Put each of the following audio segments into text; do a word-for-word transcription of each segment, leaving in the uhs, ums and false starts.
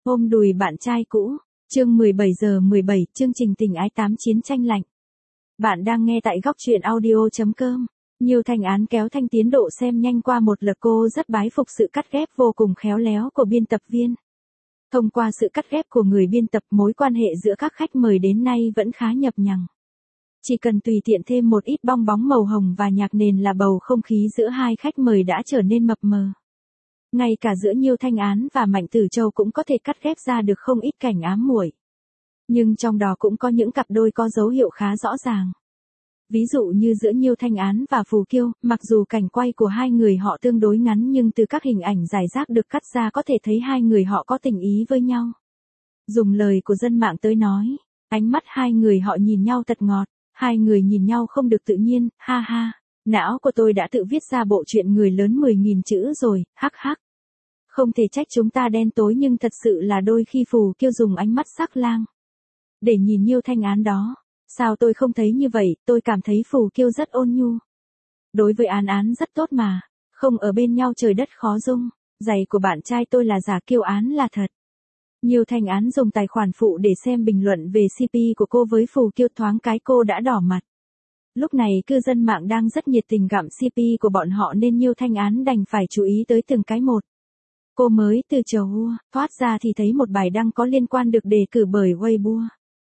Ôm đùi bạn trai cũ, chương mười bảy giờ mười bảy, chương trình tình ái tám chiến tranh lạnh. Bạn đang nghe tại góc truyện audio chấm com. Nhiều Thanh Án kéo thanh tiến độ xem nhanh qua một lượt, cô rất bái phục sự cắt ghép vô cùng khéo léo của biên tập viên. Thông qua sự cắt ghép của người biên tập, mối quan hệ giữa các khách mời đến nay vẫn khá nhập nhằng. Chỉ cần tùy tiện thêm một ít bong bóng màu hồng và nhạc nền là bầu không khí giữa hai khách mời đã trở nên mập mờ. Ngay cả giữa Nhiêu Thanh Án và Mạnh Tử Châu cũng có thể cắt ghép ra được không ít cảnh ám muội. Nhưng trong đó cũng có những cặp đôi có dấu hiệu khá rõ ràng. Ví dụ như giữa Nhiêu Thanh Án và Phù Kiêu, mặc dù cảnh quay của hai người họ tương đối ngắn nhưng từ các hình ảnh rải rác được cắt ra có thể thấy hai người họ có tình ý với nhau. Dùng lời của dân mạng tới nói, ánh mắt hai người họ nhìn nhau thật ngọt, hai người nhìn nhau không được tự nhiên, ha ha. Não của tôi đã tự viết ra bộ truyện người lớn mười nghìn chữ rồi, hắc hắc. Không thể trách chúng ta đen tối nhưng thật sự là đôi khi Phù Kiêu dùng ánh mắt sắc lang để nhìn Nhiêu Thanh Án đó. Sao tôi không thấy như vậy, tôi cảm thấy Phù Kiêu rất ôn nhu. Đối với Án Án rất tốt mà, không ở bên nhau trời đất khó dung, giày của bạn trai tôi là giả, Kiêu Án là thật. Nhiêu Thanh Án dùng tài khoản phụ để xem bình luận về xê pê của cô với Phù Kiêu, thoáng cái cô đã đỏ mặt. Lúc này cư dân mạng đang rất nhiệt tình gặm xê pê của bọn họ nên Nhiêu Thanh Án đành phải chú ý tới từng cái một. Cô mới từ Chầu thoát ra thì thấy một bài đăng có liên quan được đề cử bởi Weibo.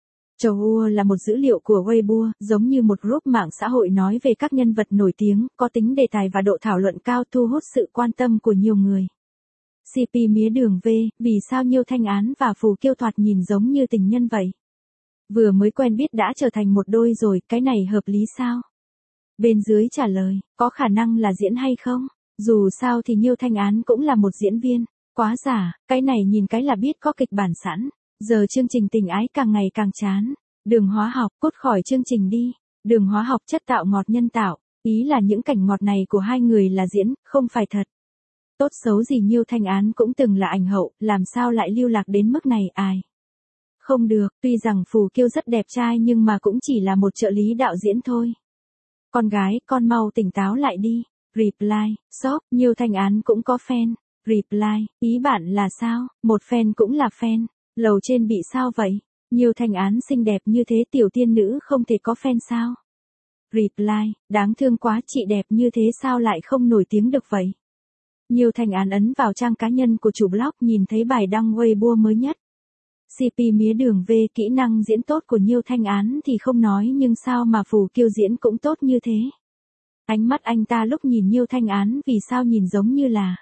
Chầu là một dữ liệu của Weibo, giống như một group mạng xã hội nói về các nhân vật nổi tiếng, có tính đề tài và độ thảo luận cao, thu hút sự quan tâm của nhiều người. xê pê mía đường V, vì sao Nhiêu Thanh Án và Phù Kiêu thoạt nhìn giống như tình nhân vậy? Vừa mới quen biết đã trở thành một đôi rồi, cái này hợp lý sao? Bên dưới trả lời, có khả năng là diễn hay không? Dù sao thì Nhiêu Thanh Án cũng là một diễn viên, quá giả, cái này nhìn cái là biết có kịch bản sẵn. Giờ chương trình tình ái càng ngày càng chán. Đường Hóa Học, cút khỏi chương trình đi. Đường Hóa Học chất tạo ngọt nhân tạo, ý là những cảnh ngọt này của hai người là diễn, không phải thật. Tốt xấu gì Nhiêu Thanh Án cũng từng là ảnh hậu, làm sao lại lưu lạc đến mức này ai? Không được, tuy rằng Phù Kiêu rất đẹp trai nhưng mà cũng chỉ là một trợ lý đạo diễn thôi. Con gái, con mau tỉnh táo lại đi. Reply, shop, Nhiêu Thanh Án cũng có fan. Reply, ý bạn là sao? Một fan cũng là fan. Lầu trên bị sao vậy? Nhiêu Thanh Án xinh đẹp như thế tiểu tiên nữ không thể có fan sao? Reply, đáng thương quá, chị đẹp như thế sao lại không nổi tiếng được vậy? Nhiêu Thanh Án ấn vào trang cá nhân của chủ blog nhìn thấy bài đăng Weibo mới nhất. xê pê mía đường V, kỹ năng diễn tốt của Nhiêu Thanh Án thì không nói nhưng sao mà Phù Kiêu diễn cũng tốt như thế? Ánh mắt anh ta lúc nhìn Nhiêu Thanh Án vì sao nhìn giống như là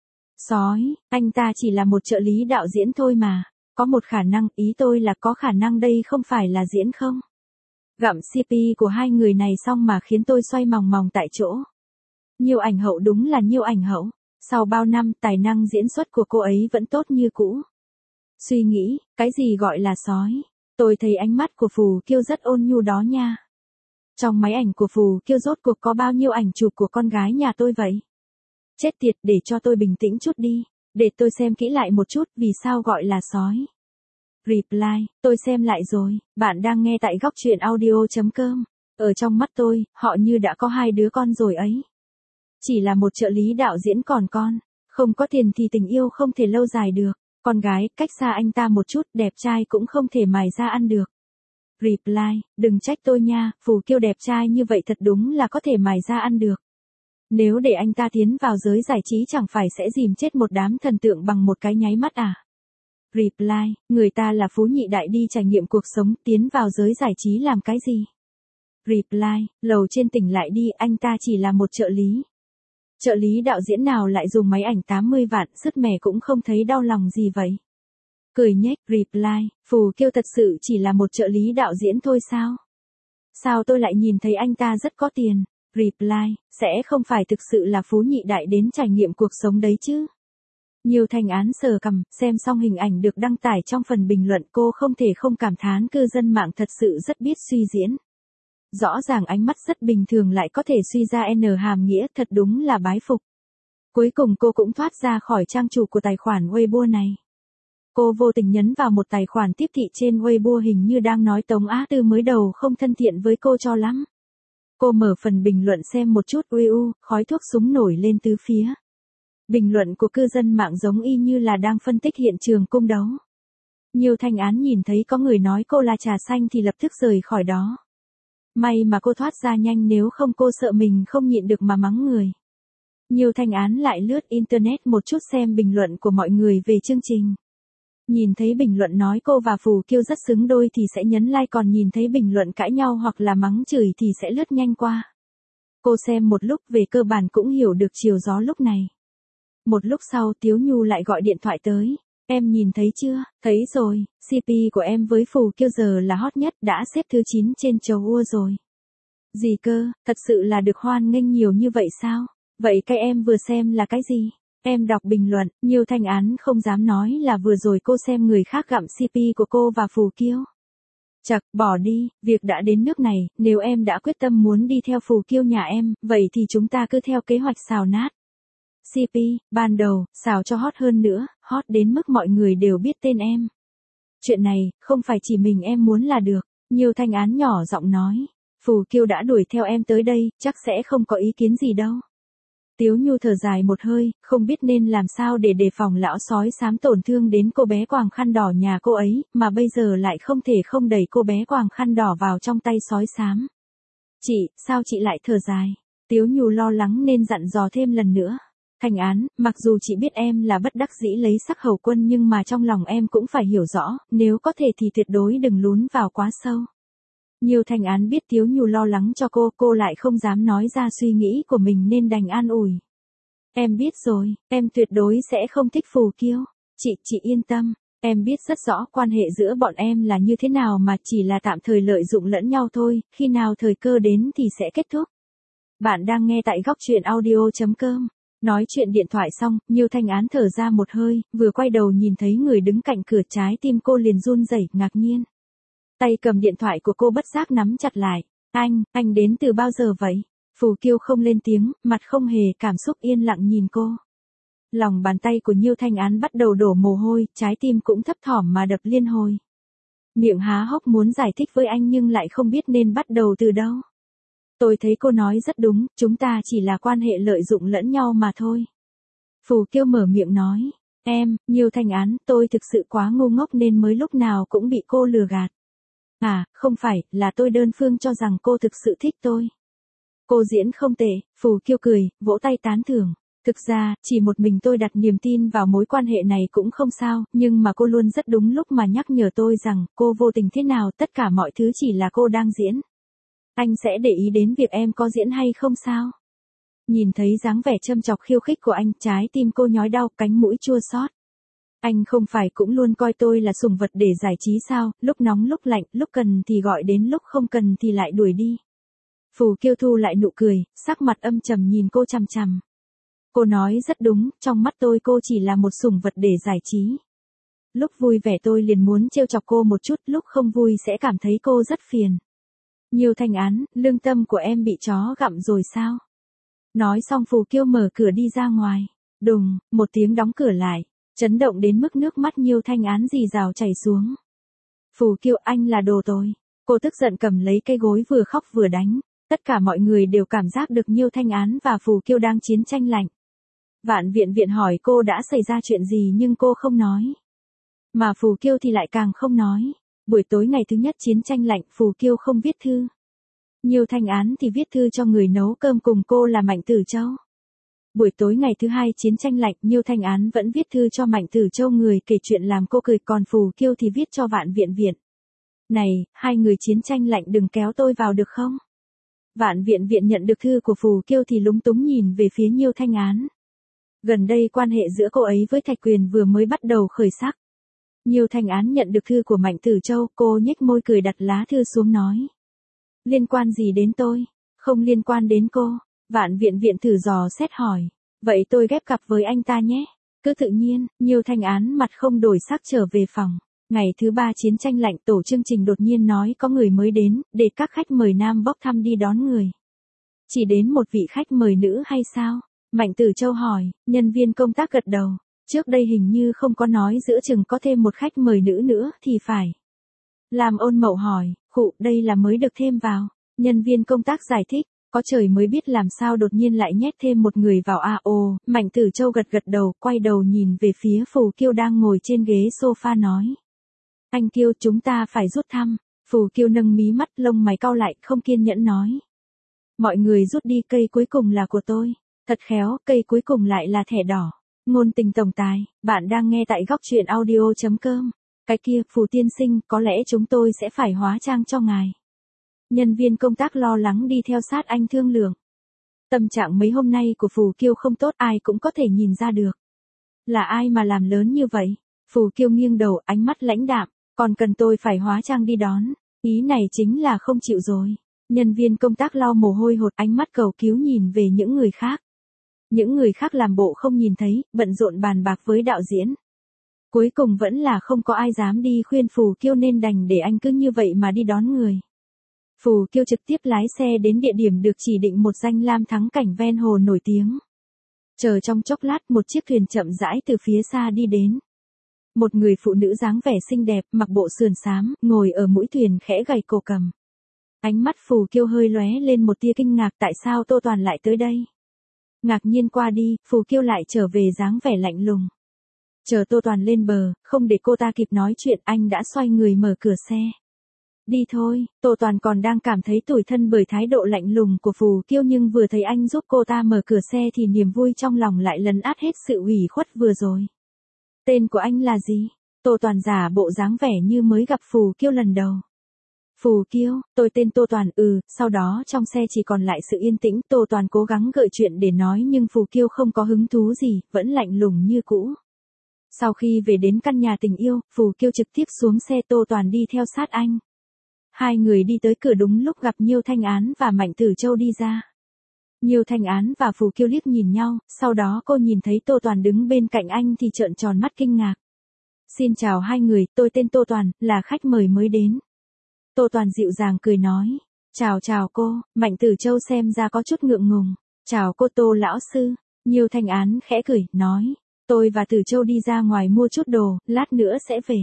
sói, anh ta chỉ là một trợ lý đạo diễn thôi mà. Có một khả năng, ý tôi là có khả năng đây không phải là diễn không? Gặm xê pê của hai người này xong mà khiến tôi xoay mòng mòng tại chỗ. Nhiêu ảnh hậu đúng là Nhiêu ảnh hậu. Sau bao năm, tài năng diễn xuất của cô ấy vẫn tốt như cũ. Suy nghĩ, cái gì gọi là sói? Tôi thấy ánh mắt của Phù Kiêu rất ôn nhu đó nha. Trong máy ảnh của Phù Kiêu rốt cuộc có bao nhiêu ảnh chụp của con gái nhà tôi vậy? Chết tiệt, để cho tôi bình tĩnh chút đi. Để tôi xem kỹ lại một chút vì sao gọi là sói. Reply, tôi xem lại rồi, bạn đang nghe tại góc truyện audio chấm com. Ở trong mắt tôi, họ như đã có hai đứa con rồi ấy. Chỉ là một trợ lý đạo diễn còn con. Không có tiền thì tình yêu không thể lâu dài được. Con gái, cách xa anh ta một chút, đẹp trai cũng không thể mài ra ăn được. Reply, đừng trách tôi nha, Phù Kiêu đẹp trai như vậy thật đúng là có thể mài ra ăn được. Nếu để anh ta tiến vào giới giải trí chẳng phải sẽ dìm chết một đám thần tượng bằng một cái nháy mắt à? Reply, người ta là phú nhị đại đi trải nghiệm cuộc sống, tiến vào giới giải trí làm cái gì? Reply, lầu trên tỉnh lại đi, anh ta chỉ là một trợ lý. Trợ lý đạo diễn nào lại dùng máy ảnh tám mươi vạn, sứt mẻ cũng không thấy đau lòng gì vậy? Cười nhếch. Reply, Phù Kiêu thật sự chỉ là một trợ lý đạo diễn thôi sao? Sao tôi lại nhìn thấy anh ta rất có tiền? Reply, sẽ không phải thực sự là phú nhị đại đến trải nghiệm cuộc sống đấy chứ? Nhiêu Thanh Án sờ cằm, xem xong hình ảnh được đăng tải trong phần bình luận cô không thể không cảm thán cư dân mạng thật sự rất biết suy diễn. Rõ ràng ánh mắt rất bình thường lại có thể suy ra N hàm nghĩa, thật đúng là bái phục. Cuối cùng cô cũng thoát ra khỏi trang chủ của tài khoản Weibo này. Cô vô tình nhấn vào một tài khoản tiếp thị trên Weibo hình như đang nói Tống Á Tư mới đầu không thân thiện với cô cho lắm. Cô mở phần bình luận xem một chút, uy u, khói thuốc súng nổi lên tứ phía. Bình luận của cư dân mạng giống y như là đang phân tích hiện trường cung đấu. Nhiêu Thanh Án nhìn thấy có người nói cô là trà xanh thì lập tức rời khỏi đó. May mà cô thoát ra nhanh, nếu không cô sợ mình không nhịn được mà mắng người. Nhiêu Thanh Án lại lướt internet một chút xem bình luận của mọi người về chương trình. Nhìn thấy bình luận nói cô và Phù Kiêu rất xứng đôi thì sẽ nhấn like, còn nhìn thấy bình luận cãi nhau hoặc là mắng chửi thì sẽ lướt nhanh qua. Cô xem một lúc về cơ bản cũng hiểu được chiều gió lúc này. Một lúc sau Tiếu Nhu lại gọi điện thoại tới. Em nhìn thấy chưa? Thấy rồi, xê pê của em với Phù Kiêu giờ là hot nhất, đã xếp thứ chín trên chầu ua rồi. Gì cơ, thật sự là được hoan nghênh nhiều như vậy sao? Vậy cái em vừa xem là cái gì? Em đọc bình luận, Nhiêu Thanh Án không dám nói là vừa rồi cô xem người khác gặm xê pê của cô và Phù Kiêu. Chật, bỏ đi, việc đã đến nước này, nếu em đã quyết tâm muốn đi theo Phù Kiêu nhà em, vậy thì chúng ta cứ theo kế hoạch xào nát. xê pê, ban đầu, xào cho hot hơn nữa, hot đến mức mọi người đều biết tên em. Chuyện này, không phải chỉ mình em muốn là được, Nhiêu Thanh Án nhỏ giọng nói. Phù Kiêu đã đuổi theo em tới đây, chắc sẽ không có ý kiến gì đâu. Tiếu Nhu thở dài một hơi, không biết nên làm sao để đề phòng lão sói xám tổn thương đến cô bé quàng khăn đỏ nhà cô ấy, mà bây giờ lại không thể không đẩy cô bé quàng khăn đỏ vào trong tay sói xám. Chị, sao chị lại thở dài? Tiếu Nhu lo lắng nên dặn dò thêm lần nữa. Thanh Án, mặc dù chị biết em là bất đắc dĩ lấy sắc hầu quân, nhưng mà trong lòng em cũng phải hiểu rõ, nếu có thể thì tuyệt đối đừng lún vào quá sâu. Nhiêu Thanh Án biết Tiếu Nhu lo lắng cho cô, cô lại không dám nói ra suy nghĩ của mình nên đành an ủi. Em biết rồi, em tuyệt đối sẽ không thích Phù Kiêu. Chị, chị yên tâm, em biết rất rõ quan hệ giữa bọn em là như thế nào, mà chỉ là tạm thời lợi dụng lẫn nhau thôi, khi nào thời cơ đến thì sẽ kết thúc. Bạn đang nghe tại góc truyện audio chấm com. Nói chuyện điện thoại xong, Nhiêu Thanh Án thở ra một hơi, vừa quay đầu nhìn thấy người đứng cạnh cửa, trái tim cô liền run rẩy, ngạc nhiên. Tay cầm điện thoại của cô bất giác nắm chặt lại. Anh, anh đến từ bao giờ vậy? Phù Kiêu không lên tiếng, mặt không hề cảm xúc, yên lặng nhìn cô. Lòng bàn tay của Nhiêu Thanh Án bắt đầu đổ mồ hôi, trái tim cũng thấp thỏm mà đập liên hồi. Miệng há hốc muốn giải thích với anh nhưng lại không biết nên bắt đầu từ đâu. Tôi thấy cô nói rất đúng, chúng ta chỉ là quan hệ lợi dụng lẫn nhau mà thôi. Phù Kiêu mở miệng nói. Em, Nhiêu Thanh Án, tôi thực sự quá ngu ngốc nên mới lúc nào cũng bị cô lừa gạt. À, không phải, là tôi đơn phương cho rằng cô thực sự thích tôi. Cô diễn không tệ, Phù Kiêu cười, vỗ tay tán thưởng. Thực ra, chỉ một mình tôi đặt niềm tin vào mối quan hệ này cũng không sao, nhưng mà cô luôn rất đúng lúc mà nhắc nhở tôi rằng, cô vô tình thế nào, tất cả mọi thứ chỉ là cô đang diễn. Anh sẽ để ý đến việc em có diễn hay không sao? Nhìn thấy dáng vẻ châm chọc khiêu khích của anh, trái tim cô nhói đau, cánh mũi chua xót. Anh không phải cũng luôn coi tôi là sủng vật để giải trí sao, lúc nóng lúc lạnh, lúc cần thì gọi đến, lúc không cần thì lại đuổi đi. Phù Kiêu thu lại nụ cười, sắc mặt âm trầm nhìn cô chằm chằm. Cô nói rất đúng, trong mắt tôi cô chỉ là một sủng vật để giải trí. Lúc vui vẻ tôi liền muốn trêu chọc cô một chút, lúc không vui sẽ cảm thấy cô rất phiền. Nhiêu Thanh Án, lương tâm của em bị chó gặm rồi sao? Nói xong Phù Kiêu mở cửa đi ra ngoài. Đùng, một tiếng đóng cửa lại. Chấn động đến mức nước mắt Nhiêu Thanh Án rì rào chảy xuống. Phù Kiêu, anh là đồ tồi. Cô tức giận cầm lấy cây gối vừa khóc vừa đánh. Tất cả mọi người đều cảm giác được Nhiêu Thanh Án và Phù Kiêu đang chiến tranh lạnh. Vạn Viện Viện hỏi cô đã xảy ra chuyện gì nhưng cô không nói. Mà Phù Kiêu thì lại càng không nói. Buổi tối ngày thứ nhất chiến tranh lạnh, Phù Kiêu không viết thư. Nhiêu Thanh Án thì viết thư cho người nấu cơm cùng cô là Mạnh Tử Châu. Buổi tối ngày thứ hai chiến tranh lạnh, Nhiêu Thanh Án vẫn viết thư cho Mạnh Tử Châu, người kể chuyện làm cô cười, còn Phù Kiêu thì viết cho Vạn Viện Viện. Này, hai người chiến tranh lạnh đừng kéo tôi vào được không? Vạn Viện Viện nhận được thư của Phù Kiêu thì lúng túng nhìn về phía Nhiêu Thanh Án. Gần đây quan hệ giữa cô ấy với Thạch Quyền vừa mới bắt đầu khởi sắc. Nhiêu Thanh Án nhận được thư của Mạnh Tử Châu, cô nhếch môi cười đặt lá thư xuống nói. Liên quan gì đến tôi? Không liên quan đến cô. Vạn Viện Viện thử dò xét hỏi. Vậy tôi ghép cặp với anh ta nhé. Cứ tự nhiên, Nhiêu Thanh Án mặt không đổi sắc trở về phòng. Ngày thứ ba chiến tranh lạnh, tổ chương trình đột nhiên nói có người mới đến, để các khách mời nam bốc thăm đi đón người. Chỉ đến một vị khách mời nữ hay sao? Mạnh Tử Châu hỏi, nhân viên công tác gật đầu. Trước đây hình như không có nói, giữa chừng có thêm một khách mời nữ nữa thì phải. Làm Ôn Mậu hỏi, khụ, đây là mới được thêm vào. Nhân viên công tác giải thích, có trời mới biết làm sao đột nhiên lại nhét thêm một người vào a ồ. Mạnh Tử Châu gật gật đầu, quay đầu nhìn về phía Phù Kiêu đang ngồi trên ghế sofa nói. Anh Kiêu, chúng ta phải rút thăm. Phù Kiêu nâng mí mắt, lông mày cau lại, không kiên nhẫn nói. Mọi người rút đi, cây cuối cùng là của tôi. Thật khéo, cây cuối cùng lại là thẻ đỏ. Ngôn tình tổng tài, bạn đang nghe tại góc truyện audio.com. Cái kia, Phù tiên sinh, có lẽ chúng tôi sẽ phải hóa trang cho ngài. Nhân viên công tác lo lắng đi theo sát anh thương lượng. Tâm trạng mấy hôm nay của Phù Kiêu không tốt, ai cũng có thể nhìn ra được. Là ai mà làm lớn như vậy? Phù Kiêu nghiêng đầu, ánh mắt lãnh đạm, còn cần tôi phải hóa trang đi đón. Ý này chính là không chịu rồi. Nhân viên công tác lau mồ hôi hột, ánh mắt cầu cứu nhìn về những người khác. Những người khác làm bộ không nhìn thấy, bận rộn bàn bạc với đạo diễn. Cuối cùng vẫn là không có ai dám đi khuyên Phù Kiêu nên đành để anh cứ như vậy mà đi đón người. Phù Kiêu trực tiếp lái xe đến địa điểm được chỉ định, một danh lam thắng cảnh ven hồ nổi tiếng. Chờ trong chốc lát, một chiếc thuyền chậm rãi từ phía xa đi đến. Một người phụ nữ dáng vẻ xinh đẹp, mặc bộ sườn xám, ngồi ở mũi thuyền khẽ gảy cổ cầm. Ánh mắt Phù Kiêu hơi lóe lên một tia kinh ngạc, tại sao Tô Toàn lại tới đây? Ngạc nhiên qua đi, Phù Kiêu lại trở về dáng vẻ lạnh lùng. Chờ Tô Toàn lên bờ, không để cô ta kịp nói chuyện, anh đã xoay người mở cửa xe. Đi thôi. Tô Toàn còn đang cảm thấy tủi thân bởi thái độ lạnh lùng của Phù Kiêu, nhưng vừa thấy anh giúp cô ta mở cửa xe thì niềm vui trong lòng lại lấn át hết sự ủy khuất vừa rồi. Tên của anh là gì? Tô Toàn giả bộ dáng vẻ như mới gặp Phù Kiêu lần đầu. Phù Kiêu, tôi tên Tô Toàn, ừ, sau đó trong xe chỉ còn lại sự yên tĩnh, Tô Toàn cố gắng gợi chuyện để nói nhưng Phù Kiêu không có hứng thú gì, vẫn lạnh lùng như cũ. Sau khi về đến căn nhà tình yêu, Phù Kiêu trực tiếp xuống xe, Tô Toàn đi theo sát anh. Hai người đi tới cửa đúng lúc gặp Nhiêu Thanh Án và Mạnh Tử Châu đi ra. Nhiêu Thanh Án và Phù Kiêu liếc nhìn nhau, sau đó cô nhìn thấy Tô Toàn đứng bên cạnh anh thì trợn tròn mắt kinh ngạc. Xin chào hai người, tôi tên Tô Toàn, là khách mời mới đến. Tô Toàn dịu dàng cười nói. Chào chào cô. Mạnh Tử Châu xem ra có chút ngượng ngùng. Chào cô Tô lão sư. Nhiêu Thanh Án khẽ cười, nói. Tôi và Tử Châu đi ra ngoài mua chút đồ, lát nữa sẽ về.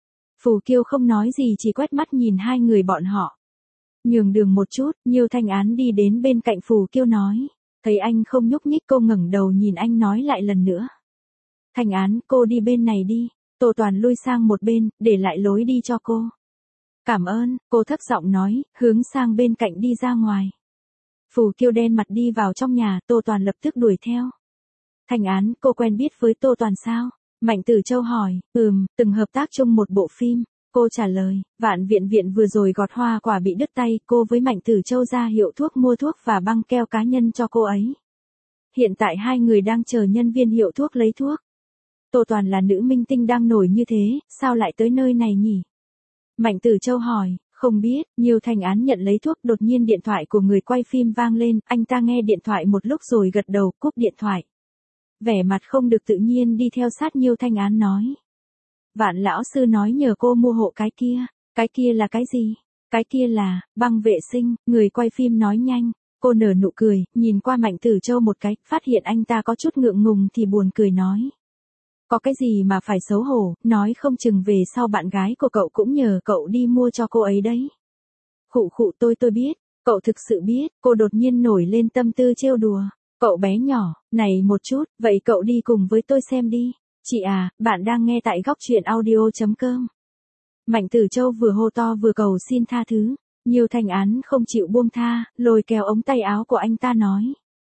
Phù Kiêu không nói gì, chỉ quét mắt nhìn hai người bọn họ. Nhường đường một chút, Nhiêu Thanh Án đi đến bên cạnh Phù Kiêu nói. Thấy anh không nhúc nhích, cô ngẩng đầu nhìn anh nói lại lần nữa. Thanh Án, cô đi bên này đi. Tô Toàn lui sang một bên, để lại lối đi cho cô. Cảm ơn, cô thấp giọng nói, hướng sang bên cạnh đi ra ngoài. Phù Kiêu đen mặt đi vào trong nhà, Tô Toàn lập tức đuổi theo. Thanh Án, cô quen biết với Tô Toàn sao? Mạnh Tử Châu hỏi. Ừm, từng hợp tác chung một bộ phim. Cô trả lời. Vạn Viện Viện vừa rồi gọt hoa quả bị đứt tay, cô với Mạnh Tử Châu ra hiệu thuốc mua thuốc và băng keo cá nhân cho cô ấy. Hiện tại hai người đang chờ nhân viên hiệu thuốc lấy thuốc. Tô Toàn là nữ minh tinh đang nổi như thế, sao lại tới nơi này nhỉ? Mạnh Tử Châu hỏi. Không biết. Nhiêu Thanh Án nhận lấy thuốc, đột nhiên điện thoại của người quay phim vang lên, anh ta nghe điện thoại một lúc rồi gật đầu, cúp điện thoại. Vẻ mặt không được tự nhiên đi theo sát Nhiêu Thanh Án nói. Vạn lão sư nói nhờ cô mua hộ cái kia. Cái kia là cái gì? Cái kia là băng vệ sinh. Người quay phim nói nhanh. Cô nở nụ cười, nhìn qua Mạnh Tử Châu một cái, phát hiện anh ta có chút ngượng ngùng thì buồn cười nói. Có cái gì mà phải xấu hổ, nói không chừng về sau bạn gái của cậu cũng nhờ cậu đi mua cho cô ấy đấy. Khụ khụ, tôi tôi biết, cậu thực sự biết. Cô đột nhiên nổi lên tâm tư trêu đùa. Cậu bé nhỏ, này một chút, vậy cậu đi cùng với tôi xem đi. Chị à, bạn đang nghe tại góc truyện audio.com. Mạnh Tử Châu vừa hô to vừa cầu xin tha thứ. Nhiêu Thanh Án không chịu buông tha, lôi kéo ống tay áo của anh ta nói.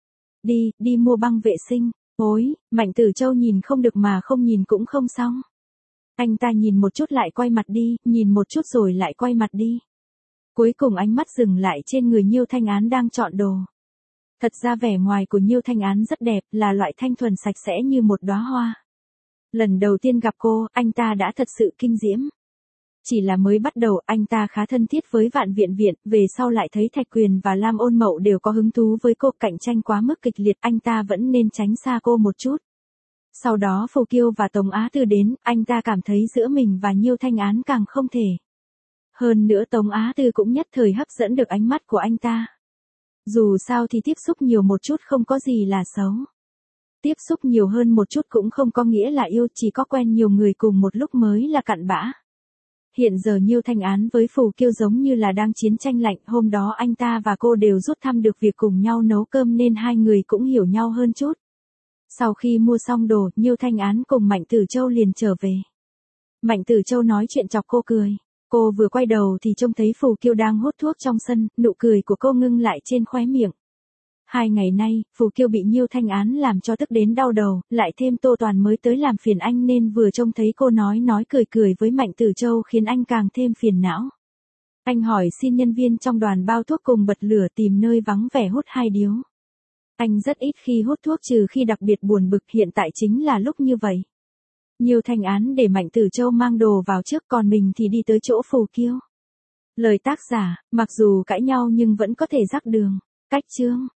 Đi, đi mua băng vệ sinh. Ôi, Mạnh Tử Châu nhìn không được mà không nhìn cũng không xong. Anh ta nhìn một chút lại quay mặt đi, nhìn một chút rồi lại quay mặt đi. Cuối cùng ánh mắt dừng lại trên người Nhiêu Thanh Án đang chọn đồ. Thật ra vẻ ngoài của Nhiêu Thanh Án rất đẹp, là loại thanh thuần sạch sẽ như một đóa hoa. Lần đầu tiên gặp cô, anh ta đã thật sự kinh diễm. Chỉ là mới bắt đầu, anh ta khá thân thiết với Vạn Viện Viện, về sau lại thấy Thạch Quyền và Lam Ôn Mậu đều có hứng thú với cô, cạnh tranh quá mức kịch liệt, anh ta vẫn nên tránh xa cô một chút. Sau đó Phù Kiêu và Tống Á Tư đến, anh ta cảm thấy giữa mình và Nhiêu Thanh Án càng không thể. Hơn nữa Tống Á Tư cũng nhất thời hấp dẫn được ánh mắt của anh ta. Dù sao thì tiếp xúc nhiều một chút không có gì là xấu. Tiếp xúc nhiều hơn một chút cũng không có nghĩa là yêu, chỉ có quen nhiều người cùng một lúc mới là cặn bã. Hiện giờ Nhiêu Thanh Án với Phù Kiêu giống như là đang chiến tranh lạnh, hôm đó anh ta và cô đều rút thăm được việc cùng nhau nấu cơm nên hai người cũng hiểu nhau hơn chút. Sau khi mua xong đồ, Nhiêu Thanh Án cùng Mạnh Tử Châu liền trở về. Mạnh Tử Châu nói chuyện chọc cô cười. Cô vừa quay đầu thì trông thấy Phù Kiêu đang hút thuốc trong sân, nụ cười của cô ngưng lại trên khóe miệng. Hai ngày nay, Phù Kiêu bị Nhiêu Thanh Án làm cho tức đến đau đầu, lại thêm Tô Toàn mới tới làm phiền anh nên vừa trông thấy cô nói nói cười cười với Mạnh Tử Châu khiến anh càng thêm phiền não. Anh hỏi xin nhân viên trong đoàn bao thuốc cùng bật lửa tìm nơi vắng vẻ hút hai điếu. Anh rất ít khi hút thuốc trừ khi đặc biệt buồn bực, hiện tại chính là lúc như vậy. Nhiêu Thanh Án để Mạnh Tử Châu mang đồ vào trước, còn mình thì đi tới chỗ Phù Kiêu. Lời tác giả, mặc dù cãi nhau nhưng vẫn có thể dắt đường. Cách chương